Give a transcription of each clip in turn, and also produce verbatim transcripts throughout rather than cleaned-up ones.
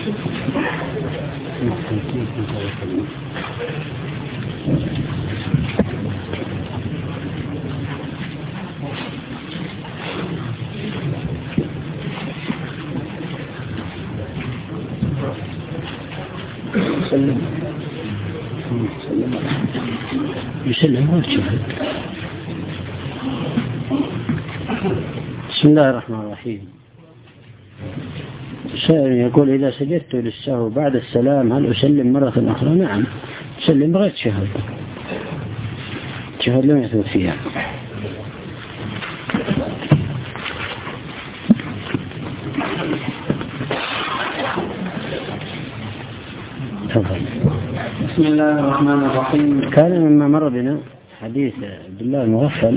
سلم يسلم ويشهد. بسم الله الرحمن الرحيم. سائل يقول إذا سجدت للسهو بعد السلام هل أسلم مرة أخرى؟ نعم، أسلم بغير تشهد، تشهد لم يثبت فيها. بسم الله الرحمن الرحيم. كان مما مر بنا حديث عبد الله المغفل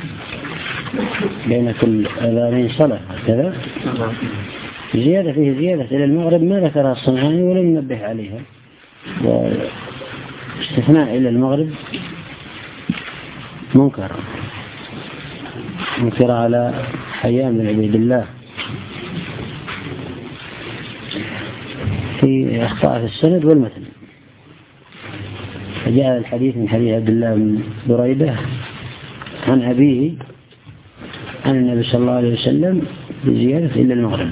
بين كل أذانين صلاة كذا، زيادة فيه زيادة إلى المغرب ما ذكرها الصنعاني ولم ننبه عليها، واستثناء إلى المغرب منكر منكر على حيان بن عبيد الله في أخطاء في السند والمتن. فجاء الحديث من حديث عبد الله بن بريدة عن أبيه عن النبي صلى الله عليه وسلم بزيادة إلى المغرب،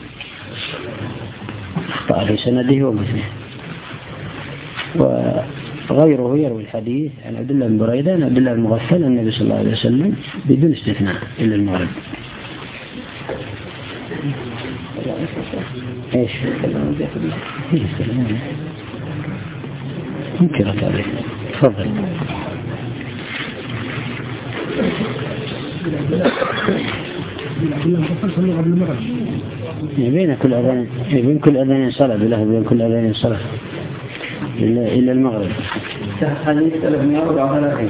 أخطأ في سنده ومتنه. وغيره يروي الحديث عن عبد الله بن بريدة عن عبد الله المغفل عن النبي صلى الله عليه وسلم بدون استثناء إلى المغرب. ايش منكرة عليه. تفضل. بين كل أذان بين كل أذان صلاة بله بين كل أذان صلاة إلى المغرب. حديث ثلاثمائة وأربعة وثلاثين.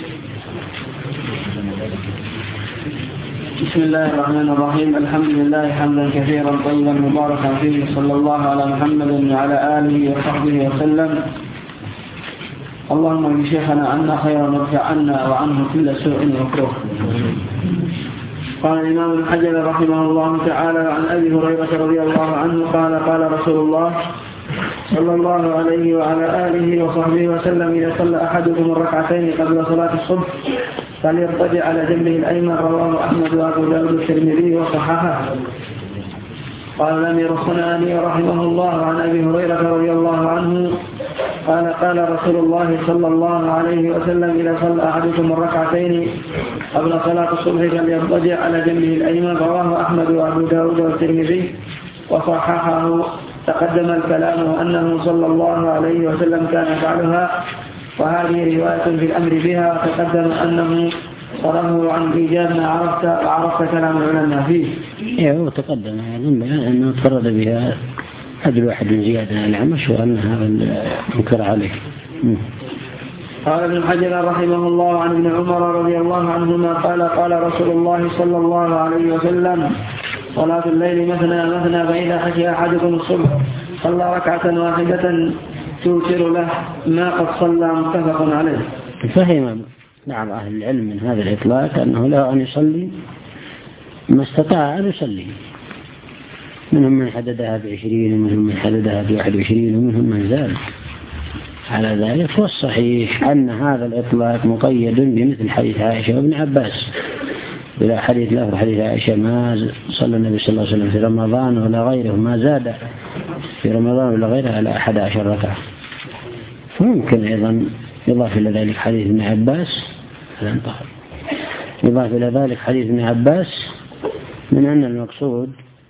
بسم الله الرحمن الرحيم. الحمد لله حمدا كثيرا طيبا مباركا فيه، صلى الله على محمد وعلى آله وصحبه وسلم. اللهم ان شيخنا عنا خيرا وارفع عنا وعنه كل سوء ومكروه. قال الإمام ابن حجر رحمه الله تعالى عن أبي هريرة رضي الله عنه قال قال رسول الله صلى الله عليه وعلى آله وصحبه وسلم إذا صلى أحدكم الركعتين قبل صلاة الصبح فليرتدع على جنبه الأيمن. رواه أحمد وأبو داود الترمذي وصححه. قال الأمير الصنعاني رحمه الله عن أبي هريرة رضي الله عنه قال قال رسول الله صلى الله عليه وسلم إذا صلى أحدكم الركعتين قبل صلاة الصبح فليضطجع على جنبه الأيمن. رواه أحمد وأبو داود والترمذي وصححه. تقدم الكلام أنه صلى الله عليه وسلم كان يفعلها، وهذه رواية في الأمر بها. وتقدم أنه صرفه عن إيجاب ما عرفت وعرفت كلام العلماء فيه. إيه هو تقدم أنه تفرد بها هذا واحد من زيادة العمش وأنها منكر عليه. قال ابن حجر رحمه الله عن ابن عمر رضي الله عنهما قال قال رسول الله صلى الله عليه وسلم صلاة الليل مثنى مثنى فإذا خشي أحدكم الصبح صلى ركعة واحدة توتر له ما قد صلى. متفق عليه. فهم بعض أهل العلم من هذا الإطلاق أنه له أن يصلي ما استطاع أن يصلي، منهم من حددها بعشرين ومنهم من حددها بواحد وعشرين ومنهم من زاد على ذلك. والصحيح أن هذا الإطلاق مقيد بمثل حديث عائشة وابن عباس، بلا حديث له حديث عائشة ما صلى النبي صلى الله عليه وسلم في رمضان ولا غيره، ما زاد في رمضان ولا غيره على أحد عشر ركعة. فممكن أيضا يضاف إلى ذلك حديث ابن عباس يضاف إلى ذلك حديث ابن عباس من أن المقصود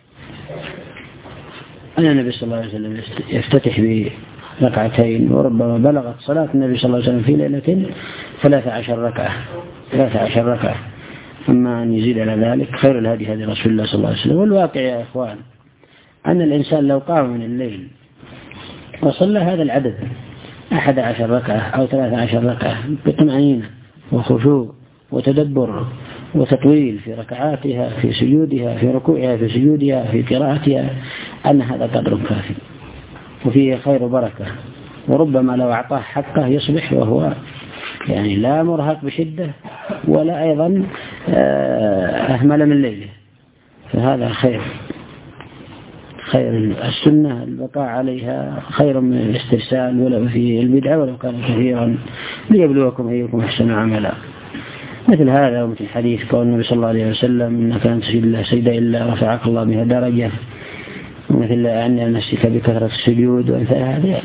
أن النبي صلى الله عليه وسلم يفتتح بركعتين، وربما بلغت صلاة النبي صلى الله عليه وسلم في ليلة ثلاث عشر ركعة ثلاث عشر ركعة. أما أن يزيد على ذلك خير الهدي هدي رسول الله صلى الله عليه وسلم. والواقع يا إخوان أن الإنسان لو قام من الليل وصلى هذا العدد أحد عشر ركعة أو ثلاث عشر ركعة بطمأنينة وخشوع وتدبر وتطويل في ركعاتها في سجودها في ركوعها في سجودها في قراءتها، أن هذا قدر كافي وفيه خير وبركة. وربما لو أعطاه حقه يصبح وهو يعني لا مرهق بشدة ولا أيضا أهمل من ليله، فهذا خير خير السنة البقاء عليها خير من الاسترسال ولو في البدعة ولو كان كثيرا ليبلوكم أيكم أحسن عملا. مثل هذا ومثل حديث قول النبي صلى الله عليه وسلم إنك لن تسجد الله سجدة إلا رفعك الله بها درجة، ومثل أن نفسك بكثرة السجود، ومثل هذه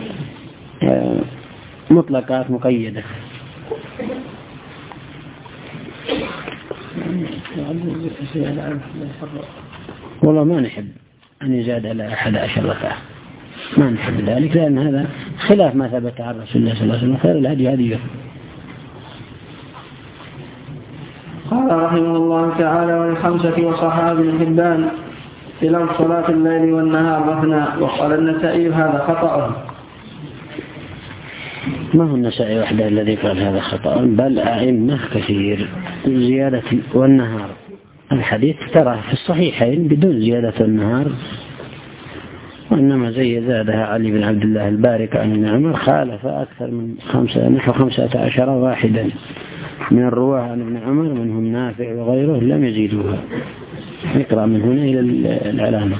مطلقات مقيدة. والله ما نحب أن يزاد على أحد عشر ركعة، ما نحب ذلك، لأن هذا خلاف ما ثبت عن رسول الله صلى الله عليه وسلم. خير الهدي هديه. قال رحمه الله تعالى: وللخمسة وصحاب ابن حبان في لفظ صلاة الليل والنهار مثنى. وقال النسائي هذا خطأ. ما هو النسائي وحده الذي قال هذا خطأ، بل أئمة كثير. زيادة والنهار الحديث ترى في الصحيحين بدون زيادة النهار، وإنما زي زادها علي بن عبد الله البارك عن ابن عمر، خالف أكثر من خمسة نحو خمسة عشر واحدا من الرواه عن ابن عمر منهم نافع وغيره لم يزيدوها. نقرأ من هنا إلى العلامة.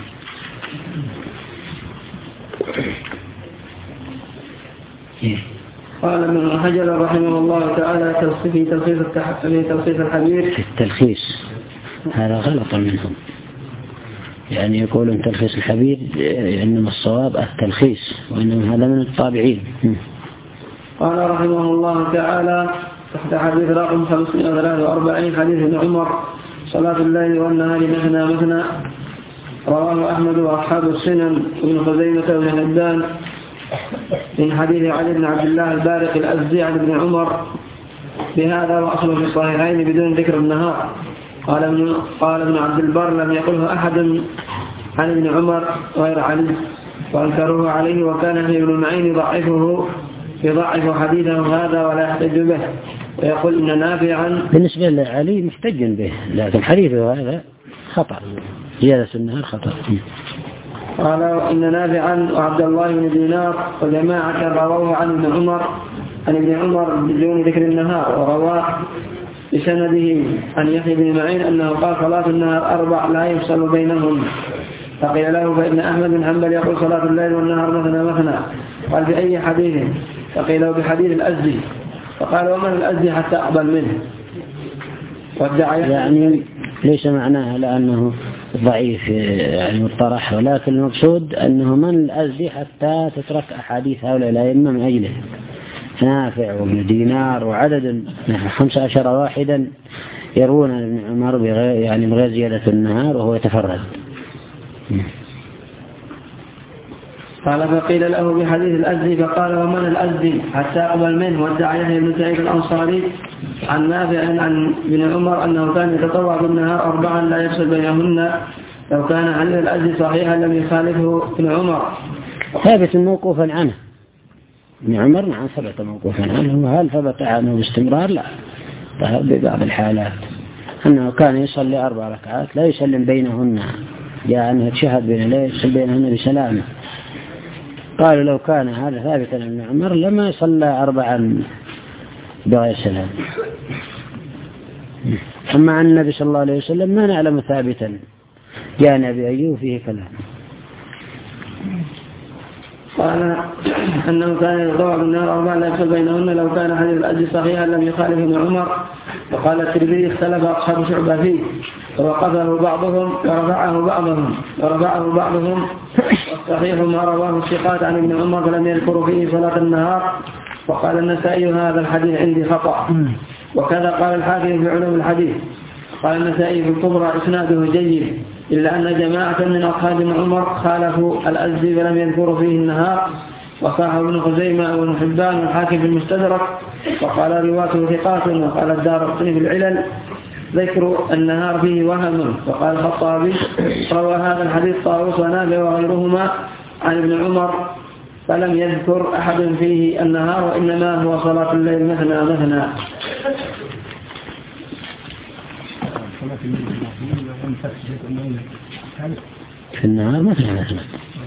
قال ابن حجر رحمه الله تعالى في تلخيص في تلخيص الحديث في التلخيص هذا غلط منهم، يعني يقولون تلخيص الحبيب إنما الصواب التلخيص، وإنما هذا من الطابعين. قال رحمه الله تعالى تحت حديث رقم خمسمائة وثلاثة وأربعين حديث ابن عمر صلاة الليل والنهار مثنى مثنى، رواه أحمد وأصحاب السنن وابن خزيمة وابن حبان من حديث علي بن عبد الله البارق الأزدي عن ابن عمر بهذا، وأصله في الصحيحين بدون ذكر النهار. قال ابن قال ابن عبد البر لم يقله أحد عن ابن عمر غير علي وأنكروه عليه، وكان ابن معين يضعفه يضعف حديثه هذا ولا يحتج به، ويقول إن نافعا بالنسبة لعلي محتج به، لكن حديثه هذا خطأ، زيادة النهار خطأ. قال إن نافعا وعبد الله بن دينار وجماعة رواه عن ابن عمر عن ابن عمر بدون ذكر النهار، ورواه بسنده عن يحيى بن معين أنه قال صلاة النهار أربع لا يفصل بينهم. فقيل له فإن أحمد بن حنبل يقول صلاة الليل والنهار مثنى مثنى. قال في أي حديث؟ فقيل له بحديث الأزدي. فقال ومن الأزدي حتى أقبل منه؟ يعني ليس معناها لأنه ضعيف يعني مطرح، ولكن المقصود أنه من الأزدي حتى تترك أحاديث هؤلاء الأئمة من أجله، نافع وابن دينار وعدد نحو خمسة عشر واحدا يروون عن ابن عمر بغير يعني بغير زيادة النهار وهو يتفرد. قال فقيل له بحديث الأزدي، فقال ومن الأزدي حتى أقبل منه؟ وادعى يحيى بن سعيد الأنصاري عن نافع عن ابن عمر أنه كان يتطوع بالنهار أربعا لا يفصل بينهن. لو كان حديث الأزدي صحيحا لم يخالفه ابن عمر. ثابت موقوفا عنه ابن عمر، نعم ثبت موقوفا عنه. وهل ثبت عنه باستمرار؟ لا، ببعض الحالات أنه كان يصلي أربع ركعات لا يسلم بينهن، يعني تشهد بين لا يسلم بينهن بسلامه. قالوا لو كان هذا ثابتا ابن عمر لما صلى أربعا بغير سلام. أما عن النبي صلى الله عليه وسلم ما نعلم ثابتا، جاء نبي أيوب فيه كلام. قال أنه كان يضوع بالنار أربعا لا يفصل بينهن. لو كان حديث الأزدي صحيحا لم يخالف ابن عمر. وقال الترمذي اختلف أصحاب شعبة فيه، ووقفه بعضهم ورفعه بعضهم ورفعه بعضهم والصحيح ما رواه الثقات عن ابن عمر فلم يذكر فيه صلاة النهار. وقال النسائي هذا الحديث عندي خطأ. وكذا قال الحاكم في علوم الحديث. قال النسائي في الكبرى إسناده جيد، إلا أن جماعة من أصحاب ابن عمر خالفوا الأزدي ولم يذكروا فيه النهار. وصاحب ابن خزيمة وابن حبان والحاكم في المستدرك. وقال رواته ثقات. وقال الدارقطني في العلل ذكر النهار فيه وهم. وقال الخطابي روى هذا الحديث طاووس ونافع وغيرهما عن ابن عمر فلم يذكر أحد فيه النهار، وإنما هو صلاة الليل مثنى مثنى. في النهار مثنى مثنى.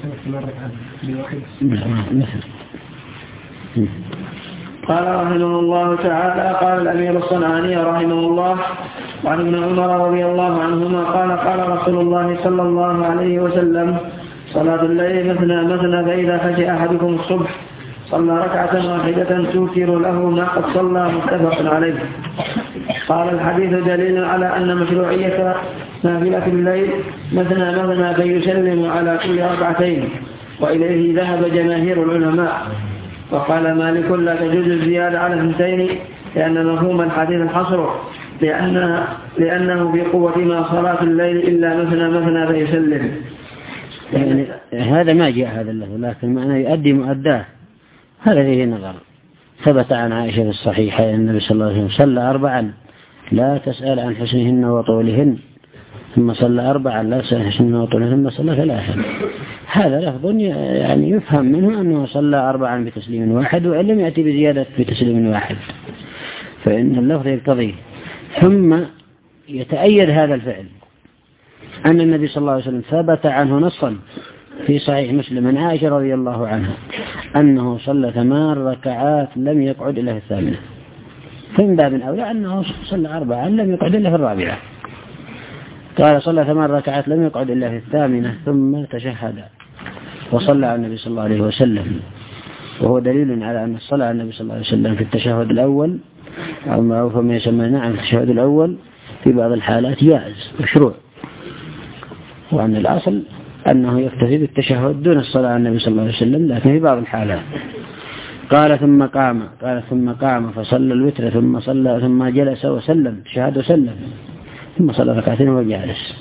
قال رحمه الله تعالى قال الأمير الصنعاني رحمه الله وعن ابن عمر رضي الله عنهما قال قال رسول الله صلى الله عليه وسلم صلاة الليل مثنى مثنى فإذا خشي أحدكم الصبح صلى ركعة واحدة توتر له ما قد صلى متفق عليه. قال الحديث دليل على أن مشروعية نافلة الليل مثنى مثنى فيسلم على كل ركعتين، وإليه ذهب جماهير العلماء. وقال مالك لا تجوز الزيادة على اثنتين لأن مفهوم الحديث الحصر لأن لأنه في قوة ما صلاة الليل إلا مثنى مثنى فيسلم. يعني هذا ما جاء هذا اللفظ، لكن معناه يؤدي مؤداه، هذا فيه نظر. ثبت عن عائشة في الصحيح أن النبي صلى الله عليه وسلم صلى أربعا لا تسأل عن حسنهن وطولهن، ثم صلى أربعا لا تسأل عن حسنهن وطولهن، ثم صلى ثلاثا. هذا لفظ يعني يفهم منه أنه صلى أربعا بتسليم واحد، وإن لم يأتي بزيادة بتسليم واحد فإن اللفظ يقتضيه. ثم يتأيد هذا الفعل أن النبي صلى الله عليه وسلم ثبت عنه نصا في صحيح مسلم عن عائشة رضي الله عنها أنه صلى ثمان ركعات لم يقعد إلا في الثامنة، فمن باب أولى أنه صلى أربعا لم يقعد إلا في الرابعة. قال صلى ثمان ركعات لم يقعد إلا في الثامنة ثم تشهد وصلى على النبي صلى الله عليه وسلم، وهو دليل على أن الصلاة على النبي صلى الله عليه وسلم في التشهد الأول أو معروف ما يسمى نعم في التشهد الأول في بعض الحالات جائز مشروع، وأن الأصل أنه يكتفي بالتشهد دون الصلاة على النبي صلى الله عليه وسلم، لكن في بعض الحالات. قال ثم قام قال ثم قام فصلى الوتر ثم صلى ثم جلس وسلم شهد وسلم ثم صلى ركعتين وهو جالس.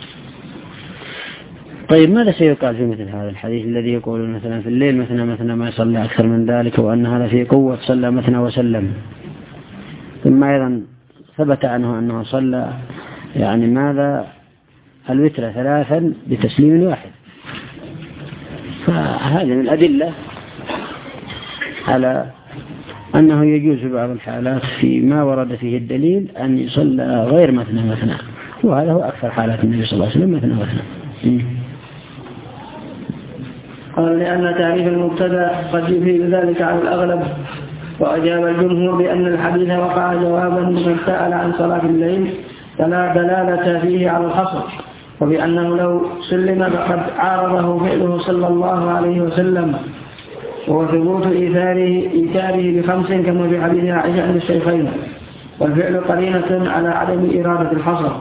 طيب ماذا سيقال في مثل هذا الحديث الذي يقول مثلا في الليل مثنى مثنى ما صلى أكثر من ذلك، وأن هذا في قوة صلى مثنى وسلم؟ ثم أيضا ثبت عنه أنه صلى يعني ماذا الوتر ثلاثا بتسليم واحد. فهذه من الأدلة على أنه يجوز في بعض الحالات فيما ورد فيه الدليل أن يصلى غير مثنى مثنى، وهذا هو أكثر حالات النبي صلى الله عليه وسلم مثنى مثنى. قال لأن تعريف المبتدأ قد يفيد ذلك على الأغلب، وأجاب الجمهور بأن الحديث وقع جوابا من سأل عن صلاة الليل فلا دلالة فيه على الحصر، وبأنه لو سلم فقد عارضه فعله صلى الله عليه وسلم، وهو ثبوت إيثاره, إيثاره بخمس كما في حديث عائشة عند الشيخين، والفعل قرينة على عدم إرادة الحصر.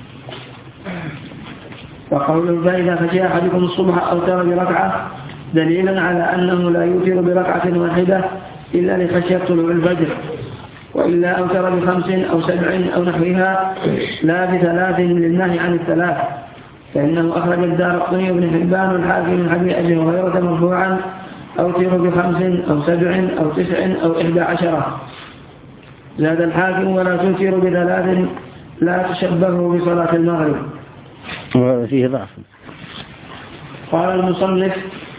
وقوله فإذا خشي أحدكم الصبح أو تر بركعة دليلا على أنه لا يوتر بركعة واحدة إلا لخشية طلوع الفجر، وإلا أوتر بخمس أو سبع أو نحوها لا بثلاث للنهي عن الثلاث، فإنه أخرج الدارقطني وابن حبان والحاكم من حديث أبي هريرة مرفوعا أوتر بخمس أو سبع أو تسع أو إحدى عشرة. زاد الحاكم ولا توتر بثلاث لا تشبهه بصلاة المغرب، وهذا فيه ضعف. قال المصنف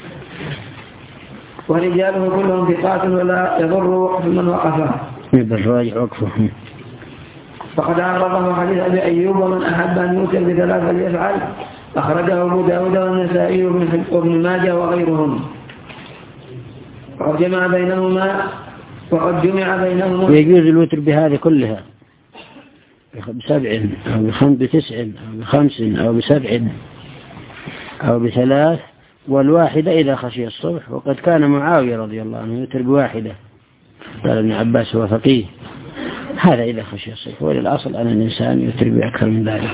ورجاله كلهم ثقات ولا يضر من وقفه بالراجع وقفه. فقد عرضه حديث أبي أيوب ومن أحب أن يوتر بثلاث فليفعل، أخرجه أبو داود والنسائي وابن ماجه وغيرهم، وقد جمع بينهما وقد جمع بينهما. ويجوز الوتر بهذه كلها بسبع أو بخمس بتسع أو بخمس أو بسبع أو بثلاث، والواحدة إذا خشي الصبح. وقد كان معاوية رضي الله عنه يوتر بواحدة، قال ابن عباس هو فقيه، هذا إذا خشي الصبح، وللأصل أن الإنسان يوتر بأكثر من ذلك.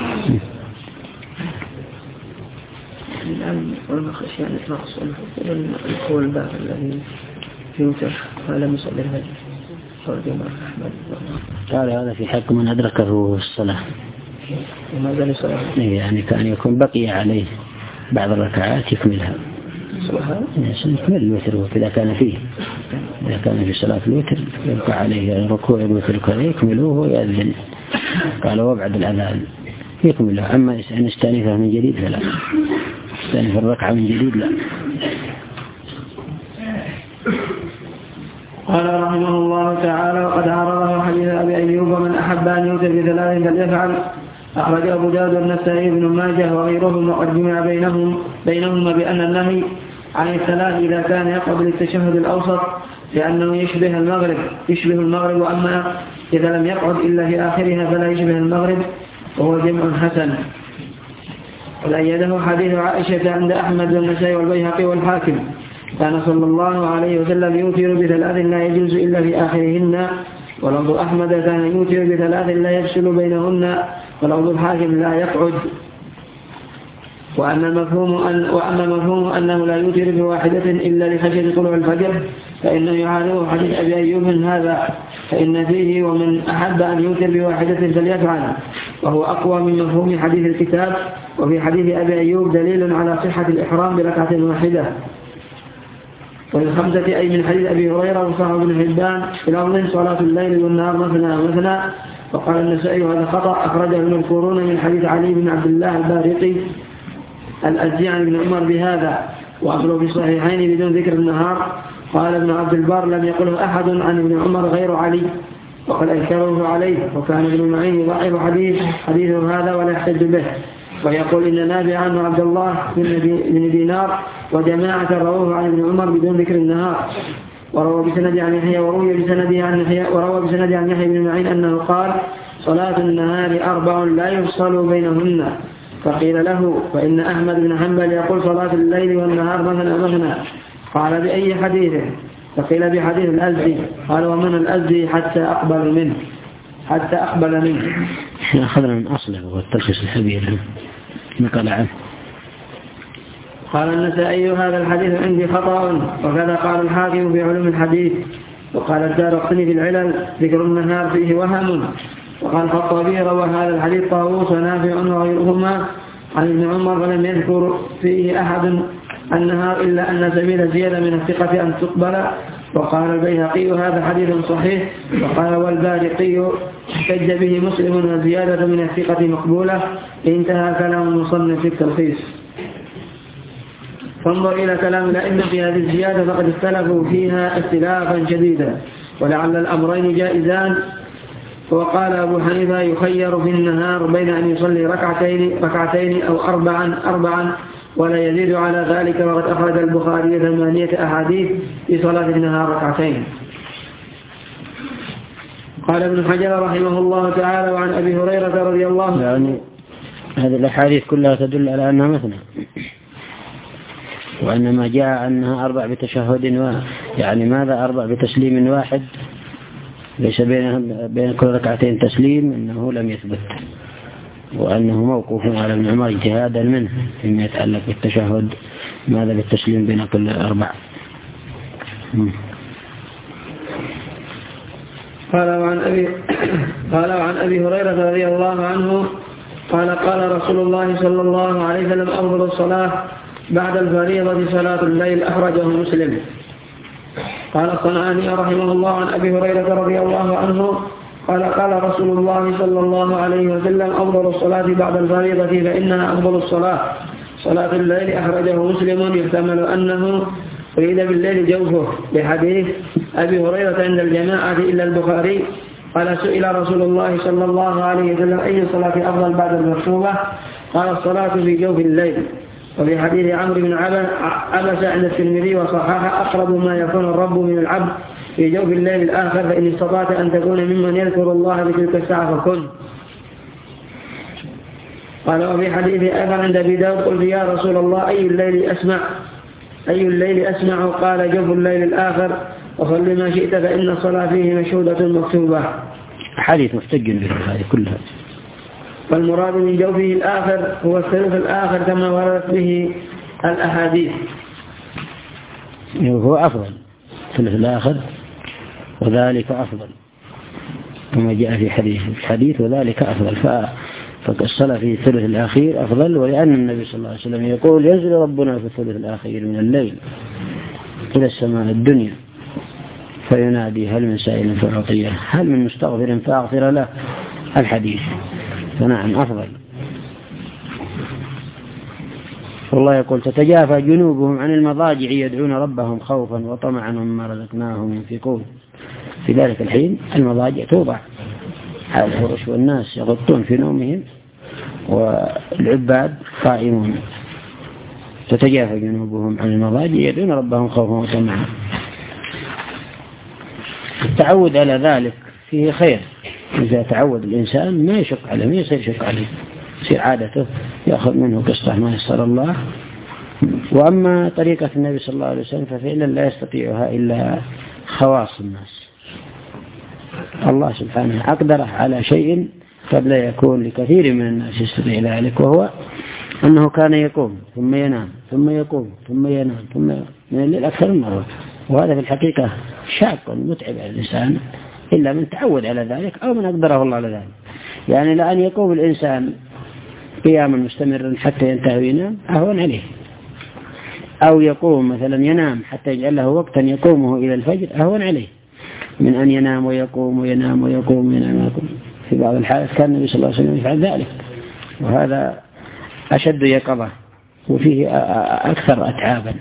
الآن وما خشي أن يطلق الصبح يقول الباب الذي يوتر فلم يصلي الفجر قال هذا في حق من أدركه الصلاة، وماذا لصلاة؟ يعني كان يكون بقي عليه بعض الركعات يكملها، يكمل الوتر إذا كان فيه، إذا كان في صلاة الوتر يبقى عليه ركوع الوتر كذا يكملوه ويأذن. قال وبعد الأذان يكمله، أما أن يستأنفها من جديد فلا، يستأنف الركعة من جديد لا. قال رحمه الله تعالى وقد عرضه حديث أبي أيوب من أحب أن يوتر بثلاث فليفعل، أخرج أبو داود والنسائي بن ماجه وغيرهم، وقد جمع بينهم بينهما بأن النهي عن الثلاث إذا كان يقبل التشهد الأوسط لأنه يشبه المغرب يشبه المغرب وأما إذا لم يقعد إلا في آخرها فلا يشبه المغرب، وهو جمع حسن. والأيده حديث عائشة عند أحمد والنسائي والبيهقي والحاكم كان صلى الله عليه وسلم يوتر بثلاث لا يجوز إلا في آخرهن، ولفظ أحمد كان يوتر بثلاث لا يفصل بينهن، ولفظ الحاكم لا يقعد. وأما مفهوم أن وأما مفهوم أنه لا يوتر بواحدة إلا لخشية طلوع الفجر فإنه يعارض حديث أبي أيوب هذا، فإن فيه ومن أحب أن يوتر بواحدة فليفعل، وهو أقوى من مفهوم حديث الكتاب. وفي حديث أبي أيوب دليل على صحة الإحرام بركعة واحدة. والخمسة أي من حديث أبي هريرة وصححه ابن حبان في لفظ صلاة الليل والنهار مثنى مثنى. وقال النسائي هذا خطأ، أخرجه المذكورون من حديث علي بن عبد الله البارقي الأزدي عن ابن عمر بهذا، وأصله في الصحيحين بدون ذكر النهار. قال ابن عبد البر لم يقله أحد عن ابن عمر غير علي، وقد أنكره عليه، وكان ابن معين يضعف حديث حديثه هذا ولا يحتج به، ويقول إن نافعا وعبد الله بن دينار وجماعة رووه عن ابن عمر بدون ذكر النهار. وروى بسند عن يحيى وروي بسند عن يحيى وروى بسند عن يحيى بن معين أنه قال صلاة النهار أربع لا يفصل بينهن. فقيل له فإن أحمد بن حنبل يقول صلاة الليل والنهار مثنى مثنى. قال بأي حديث؟ فقيل بحديث الأزدي. قال ومن الأزدي حتى أقبل منه حتى أقبل منه أخذنا من أصله والتلخيص الحبير نقل عنه. قال النسائي هذا الحديث عندي خطأ، وكذا قال الحاكم في علوم الحديث. وقال الدارقطني في العلل ذكر النهار فيه وهم. وقال الخطابي روى هذا الحديث طاووس ونافع وغيرهما عن ابن عمر ولم يذكر فيه أحد النهار إلا أن سبيل زيادة من الثقة أن تقبل. وقال البيهقي هذا حديث صحيح. وقال والبارقي احتج به مسلم وزيادة من الثقة مقبولة. انتهى كلام المصنف في التلخيص. فانظر إلى كلام الأئمة في هذه الزيادة فقد اختلفوا فيها اختلافا شديدا، ولعل الأمرين جائزان. وقال أبو حنيفة يخير في النهار بين أن يصلي ركعتين ركعتين أو أربعا أربعا ولا يزيد على ذلك. وقد أخرج البخاري ثمانية أحاديث في صلاة النهار ركعتين. قال ابن حجر رحمه الله تعالى وعن أبي هريرة رضي الله عنه يعني هذه الأحاديث كلها تدل على أنها مثنى، وإنما جاء أنها أربع بتشهد و... يعني ماذا أربع بتسليم واحد ليس بين بين كل ركعتين تسليم، إنه لم يثبت، وأنه موقوف على ابن عمر اجتهادا منه فيما يتعلق بالتشهد ماذا بالتسليم بين كل أربع. قال وعن أبي قال وعن أبي هريرة رضي الله عنه قال قال رسول الله صلى الله عليه وسلم أفضل الصلاة بعد الفريضة صلاة الليل، أخرجه مسلم. قال الصنعاني رحمه الله عن أبي هريرة رضي الله عنه قال قال رسول الله صلى الله عليه وسلم أفضل الصلاة بعد الفريضة فإنها أفضل الصلاة صلاة الليل، أخرجه مسلم. يحتمل أنه أريد بالليل جوفه لحديث أبي هريرة عند الجماعة إلا البخاري. قال سئل رسول الله صلى الله عليه وسلم أي الصلاة أفضل بعد المكتوبة؟ قال الصلاة في جوف الليل. وفي حديث عمرو بن عبس عند الترمذي وصححه أقرب ما يكون الرب من العبد في جوف الليل الآخر، فإن استطعت أن تكون ممن يذكر الله بتلك الساعة فكن. قال وفي حديث أيضا عند أبي داود قلت يا رسول الله أي الليل أسمع أي الليل أسمع؟ قال جوف الليل الآخر، وصل ما شئت فإن الصلاة فيه مشهودة مكتوبة. حديث محتج به هذه كلها. والمراد من جوفه الآخر هو الثلث الآخر كما وردت به الأحاديث. هو أفضل الثلث الآخر وذلك أفضل كما جاء في حديث الحديث وذلك أفضل. فالصلاة في الثلث الأخير أفضل، ولأن النبي صلى الله عليه وسلم يقول ينزل ربنا في الثلث الأخير من الليل إلى السماء الدنيا فينادي هل من سائل فأعطيه هل من مستغفر فأغفر له الحديث. فنعم أفضل. والله يقول تتجافى جنوبهم عن المضاجع يدعون ربهم خوفا وطمعا ومما رزقناهم ينفقون. في ذلك الحين المضاجع توضع على الفرش والناس يغطون في نومهم والعباد قائمون. تتجافى جنوبهم عن المضاجع يدعون ربهم خوفا وطمعا. التعود على ذلك فيه خير. إذا تعود الإنسان ما يشق عليه ما يصير شق عليه في عادته يأخذ منه قسطه ما يسر الله. وأما طريقة النبي صلى الله عليه وسلم ففعلا لا يستطيعها إلا خواص الناس. الله سبحانه أقدره على شيء قد لا يكون لكثير من الناس يستطيع ذلك، وهو أنه كان يقوم ثم ينام ثم يقوم ثم ينام ثم من الليل أكثر من مرة، وهذا في الحقيقة شاق متعب على الإنسان إلا من تعود على ذلك أو من أقدره الله على ذلك. يعني لأن يقوم الإنسان قياما مستمرا حتى ينتهي وينام أهون عليه، أو يقوم مثلا ينام حتى يجعل له وقتا يقومه إلى الفجر أهون عليه من أن ينام ويقوم وينام ويقوم وينام ويقوم. في بعض الحالات كان النبي صلى الله عليه وسلم يفعل ذلك، وهذا أشد يقظة وفيه أكثر أتعابا.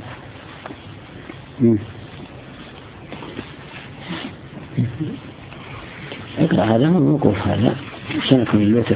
اقرأ هذا موقوف، هذا سنكون الوتر.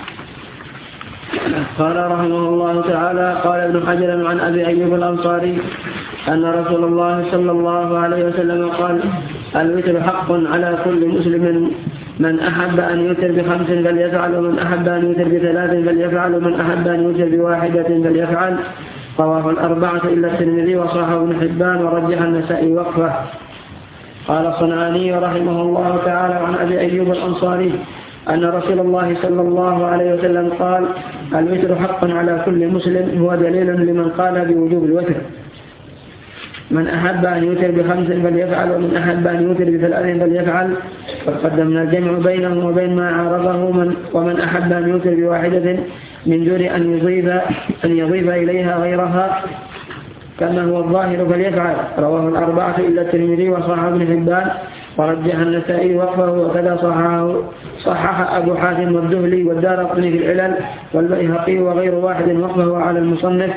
قال رحمه الله تعالى: قال ابن حجر عن أبي أيوب الأنصاري أن رسول الله صلى الله عليه وسلم قال: الوتر حق على كل مسلم، من أحب أن يوتر بخمس فليفعل، ومن أحب أن يوتر بثلاث فليفعل، ومن أحب أن يوتر بواحدة فليفعل. رواه الأربعة إلا الترمذي وصححه ابن حبان ورجح النسائي وقفه. قال الصنعاني رحمه الله تعالى عن أبي أيوب الأنصاري أن رسول الله صلى الله عليه وسلم قال: الوتر حق على كل مسلم، هو دليل لمن قال بوجوب الوتر. من أحب أن يوتر بخمس فليفعل، ومن أحب أن يوتر بثلاث فليفعل. فقدمنا الجمع بينه وبين ما عارضه. من ومن أحب أن يوتر بواحدة من دون أن يضيف أن يضيف إليها غيرها كما هو الظاهر فليفعل. رواه الأربعة إلا الترمذي وصححه ابن حبان ورجح النسائي وقفه، وكذا صححه صحح أبو حاتم والدهلي والدارقطني في العلل والبيهقي وغير واحد وقفه على المصنف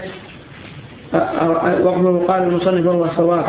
وقفه قال المصنف وهو الصواب.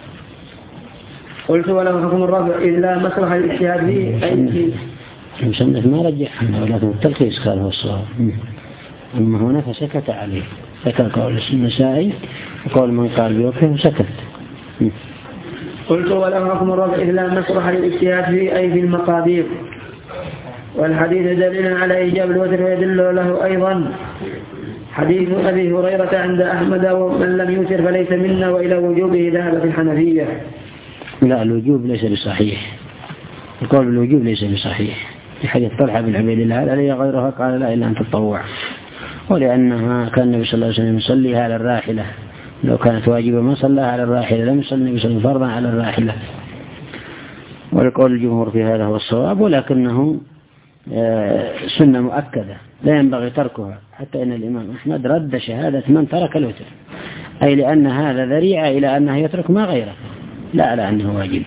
قلت: وله حكم الرفع إلا مسرح الاجتهاد فيه أي المصنف ما رجح عنه، ولكن التلخيص قال هو الصواب. أما هنا فسكت عليه، ذكر قول النسائي وقول من قال بوقفه وسكت. قلت: وله حكم الرفع إلا مسرح الاجتهاد فيه أي في المقادير. والحديث دليل على إيجاب الوتر، ويدل له أيضا حديث أبي هريرة عند أحمد: ومن لم يوتر فليس منا، وإلى وجوبه ذهب في الحنفية. لا، الوجوب ليس بصحيح، القول بالوجوب ليس بصحيح. في حديث طلحة بن عبيد الله عليه غيرها قال: لا إلا أن تتطوع، ولأنها كان النبي صلى الله عليه وسلم يصليها على الراحلة، لو كانت واجبة ما صلىها على الراحلة، لم يصلي النبي صلى الله عليه وسلم فرضا على الراحلة. والقول الجمهور في هذا هو الصواب، ولكنه سنة مؤكدة لا ينبغي تركها، حتى إن الإمام أحمد رد شهادة من ترك الوتر، أي لأن هذا ذريعة إلى أنه يترك ما غيره، لا على أنه واجب.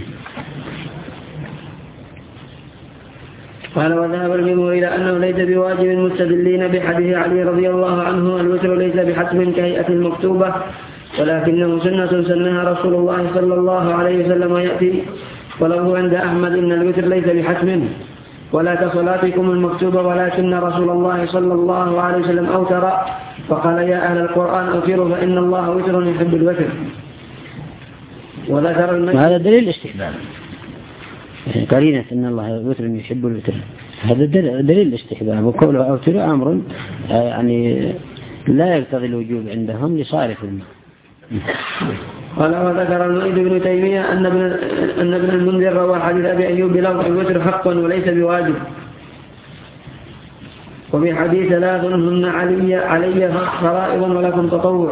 قال: وذهب الجمهور إلى أنه ليس بواجب، مستدلين بحديث علي رضي الله عنه: الوتر ليس بحتم كهيئة المكتوبة، ولكنه سنة سنها رسول الله صلى الله عليه وسلم يأتي. وله عند أحمد إن الوتر ليس بحتم ولا كصلاتكم المكتوبة، ولكن رسول الله صلى الله عليه وسلم أوتر فقال: يا أهل القرآن أوتروا فإن الله وتر يحب الوتر. وذكر المجد. هذا دليل الاستحباب، قرينة أن الله وتر يحب الوتر، هذا دليل الاستحباب. وقوله أوتر أمر يعني لا يقتضي الوجوب عندهم لصارف الماء. قال: وذكر المعيد بن تيمية أن ابن أن ابن المنذر روى حديث أبي أيوب بلفظ: الوتر حق وليس بواجب. وفي حديث: ثلاث هن علي علي فرائض ولكم تطوع.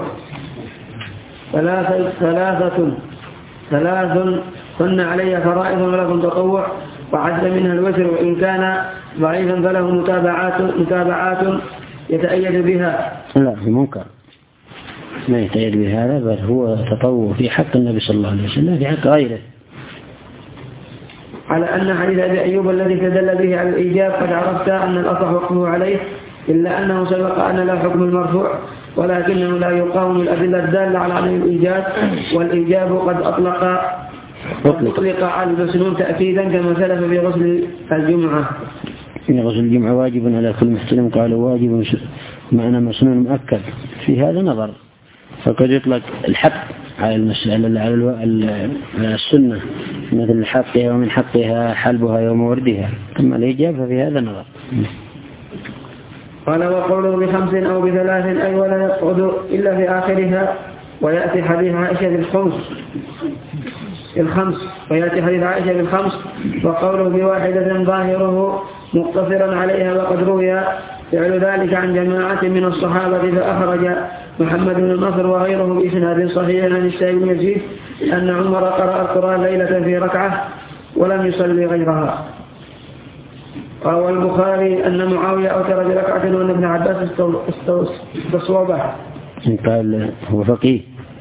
ثلاثة ثلاثة ثلاث هن علي فرائض ولكم تطوع، وعد منها الوتر، وإن كان ضعيفا فله متابعات متابعات يتأيد بها. لا، في منكر ما يتأيد بهذا، بل هو تطوع في حق النبي صلى الله عليه وسلم في حق غيره. على أن حديث أبي أيوب الذي تدل به على الإيجاب قد عرفت أن الأصح وقفه عليه، إلا أنه سبق أن لا حكم المرفوع، ولكنه لا يقاوم الأدلة الدالة على عدم الإيجاب، والإيجاب قد أطلق أطلق على المسنون تأكيدا كما سلف في غسل الجمعة. في غسل الجمعة واجب على كل محتلم، قالوا واجب معنى مسنون مؤكد، في هذا نظر، فقد يطلق الحق على المسألة على السنة، مثل حقها ومن حقها حلبها يوم وردها، ثم الإجابة ففي هذا نظر. قال وقوله بخمس أو بثلاث أي ولا يقعد إلا في آخرها. ويأتي حديث عائشة بالخمس الخمس ويأتي حديث عائشة بالخمس. وقوله بواحدة ظاهره مقتصرا عليها. وقد روي فعل ذلك عن جماعة من الصحابة. فأخرج محمد بن نصر وغيره بإسناد صحيح عن السائب بن يزيد أن عمر قرأ القرآن ليلة في ركعة ولم يصلي غيرها. روى البخاري أن معاوية أوتر بركعة وأن ابن عباس استصوبه. قال هو فقيه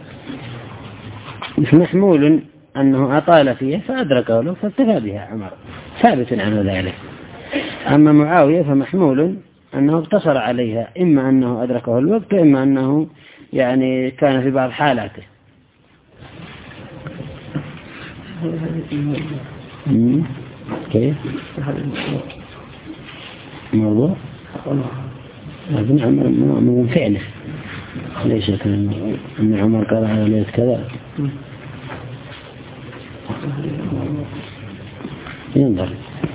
مش محمول أنه أطال فيه فأدركه له فاكتفى بها عمر، ثابت عنه ذلك. أما معاوية فمحمول أنه اقتصر عليها، إما أنه أدركه الوقت وإما أنه يعني كان في بعض حالاته. كيف؟ موضوع ابن عمر من فعله ليس كان أن عمر قال على ليلة كذا. ينظر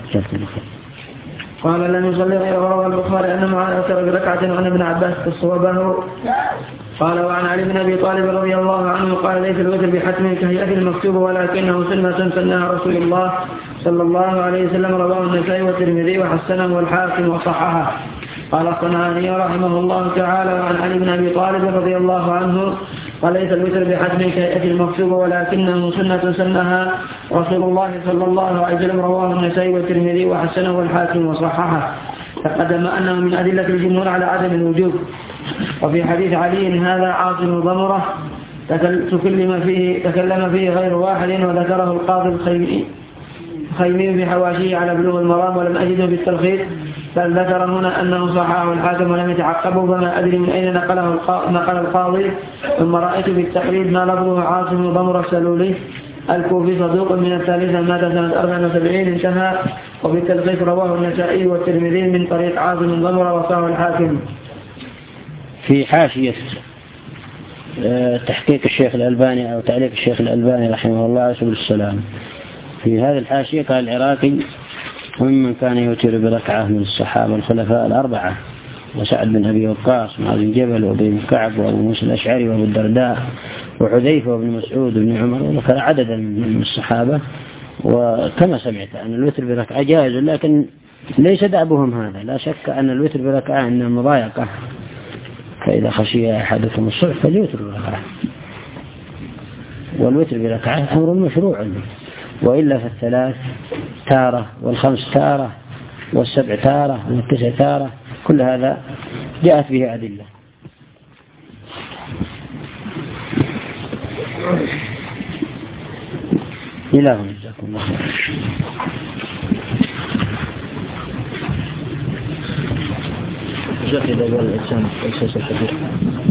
قال لم يصلي غير روى البخاري أن معاذ أوتر بركعة وأن ابن عباس تصوبه. قال وعن علي بن أبي طالب رضي الله عنه قال ليس الوتر بحتم كهيئة المكتوب ولكنه سنة سنها رسول الله صلى الله عليه وسلم. رواه النسائي والترمذي وحسنه والحاكم وصححه. قال الصنعاني رحمه الله تعالى وعن علي بن أبي طالب رضي الله عنه قال ليس الوتر بحتم كهيئة المكتوب ولكنه سنة سنها رسول الله صلى الله عليه وسلم. رواه النسائي والترمذي وحسنه والحاكم وصححه. تقدم أنه من أدلة الجمهور على عدم الوجوب. وفي حديث علي هذا عاصم ضمرة تكلم فيه, تكلم فيه غير واحد وذكره القاضي الخيمي خيمي في حواشيه على بلوغ المرام ولم أجده في التلخيص، بل ذكر هنا أنه صححه الحاكم ولم يتعقبه. فما أدري من أين نقله نقل القاضي. ثم رأيت في التقريب ما لفظه عاصم ضمرة السلولي الكوفي صدوق من الثالثة مات سنة أربع وسبعين انتهى. وفي التلخيص رواه النسائي والترمذي من طريق عاصم ضمرة وصاه الحاكم. في حاشية تحقيق الشيخ الألباني أو تعليق الشيخ الألباني رحمه الله على سبيل السلام، في هذه الحاشية قال العراقي ومن كان يوتر بركعة من الصحابة الخلفاء الأربعة وسعد بن أبي وقاص معاذ بن جبل وابن كعب وأبو موسى الأشعري وأبو الدرداء وحذيفة وابن مسعود وابن عمر وذكر عددا من الصحابة. وكما سمعت أن الوتر بركعة جائز، لكن ليس دأبهم هذا. لا شك أن الوتر بركعة إنها مضايقة، فإذا خشي أحدكم الصبح فليوتر بركعة، والوتر بركعة أمر مشروع، وإلا فالثلاث تارة والخمس تارة والسبع تارة والتسع تارة كل هذا جاءت به أدلة. إله جزاكم الله خير. جاء إذا قال الإنسان الأساس الكبير